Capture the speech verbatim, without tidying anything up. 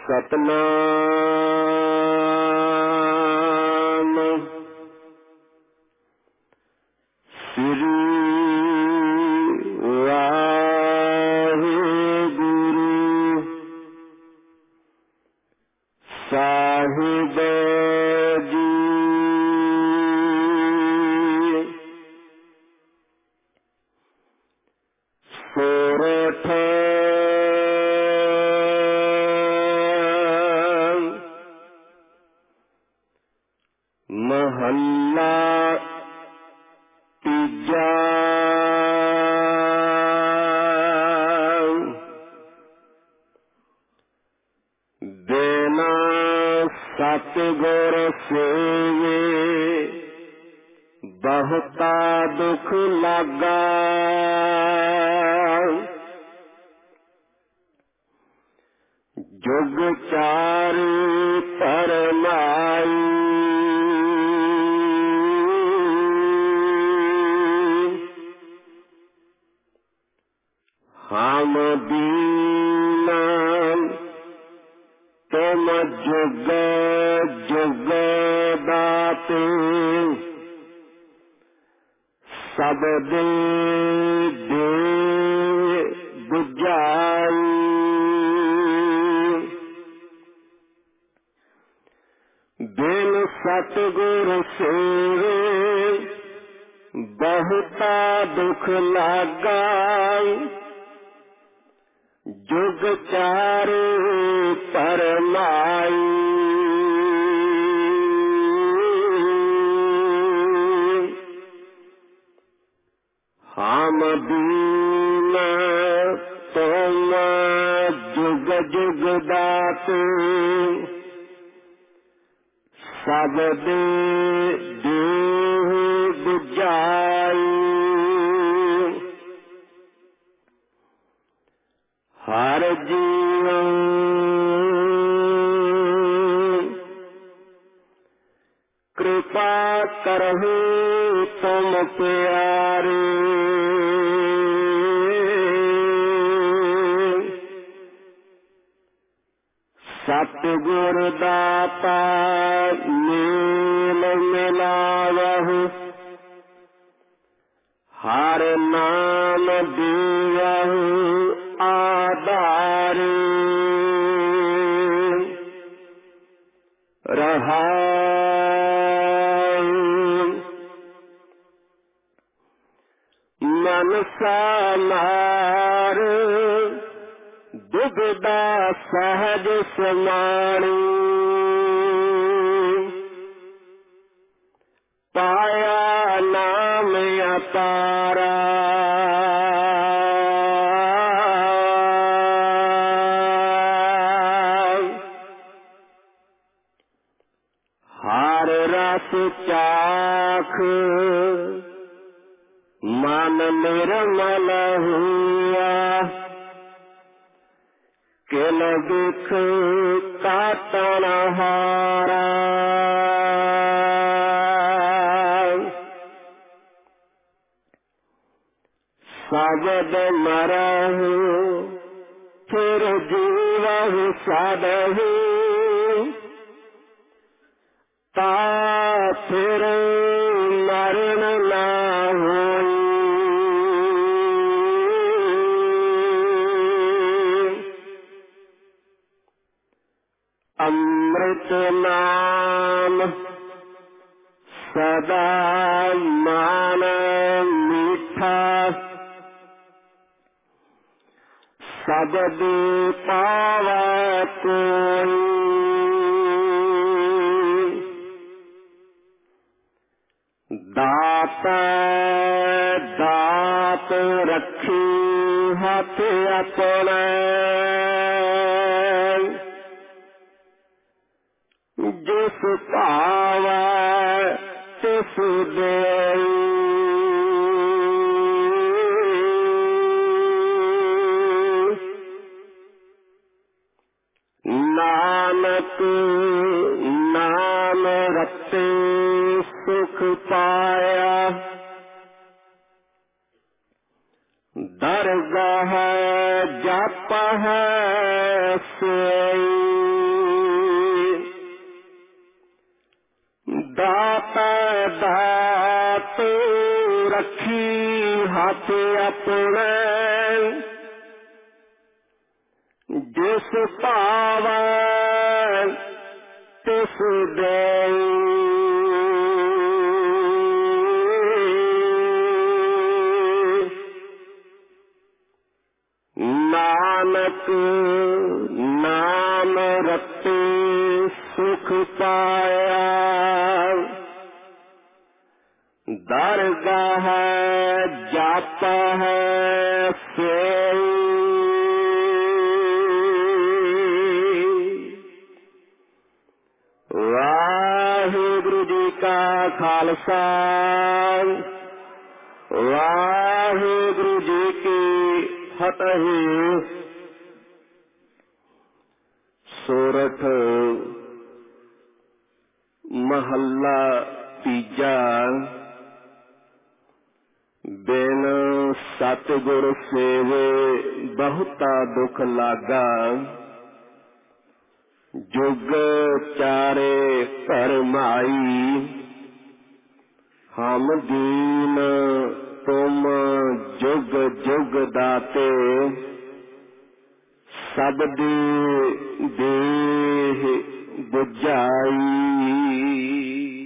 सतनाम श्री वाहिगुरु साहिब जी। सोरठ महल्ला तीजा। देना सतगुर सेवे बहुता दुख लागा। जुग चार परमाई हम दीना तुम जुग जुग दाते। सब दे दे बुझाई बिन सतगुर सेवे बहुता दुख लागा। जुग चार परमाई हम दीन तुम जुग जुग दाते। सब दे देह बुझाई हर जीवन कृपा करहु तुम प्यारे। सतगुर दाता मेल मिलावहु हर नाम देवहु आधारे। रहाई मनसा मार दुविधा सहज समाणी। पाया नाम अपारा हर रस चाख मन निर्मल हुआ। किल दुख काटन हारा सबद मरहु फिर जीवहु साधहु। ता फिर मरण ना होई। अमृत नाम सदा मान मीठा। सबद पावा कोई। दात दात रखी हाथ अपना। जिस पावा तिस देई। नानक नाम रते सुख पाया। दरगाह जप है सोई। ਤੂੰ ਰੱਖੀ ਹੱਥ ਆਪਣੇ, ਜਿਸ ਭਾਵੈ ਤਿਸ ਦੇਈ। ਨਾਨਕ ਨਾਮ ਰਤੇ ਸੁਖ ਪਾਇਆ, ਦਰਗਾਹ ਜਾਪਾ ਹੈ ਸੋਈ। ਵਾਹਿਗੁਰੂ ਜੀ ਕਾ ਖਾਲਸਾ, ਵਾਹਿਗੁਰੂ ਜੀ ਕੀ ਫਤਿਹ। ਸੋਰਠ ਮਹੱਲਾ ਤੀਜਾ। ਬਿਨ ਸਤਿਗੁਰ ਸੇਵੇ ਬਹੁਤਾ ਦੁਖ ਲਾਗਾ, ਜੁਗ ਚਾਰੇ ਭਰਮਾਈ। ਹਮ ਦੀਨ ਤੁਮ ਜੁਗ ਜੁਗ ਦਾਤੇ, ਸਭ ਦੀ ਦੇਹ ਬੁਝਾਈ।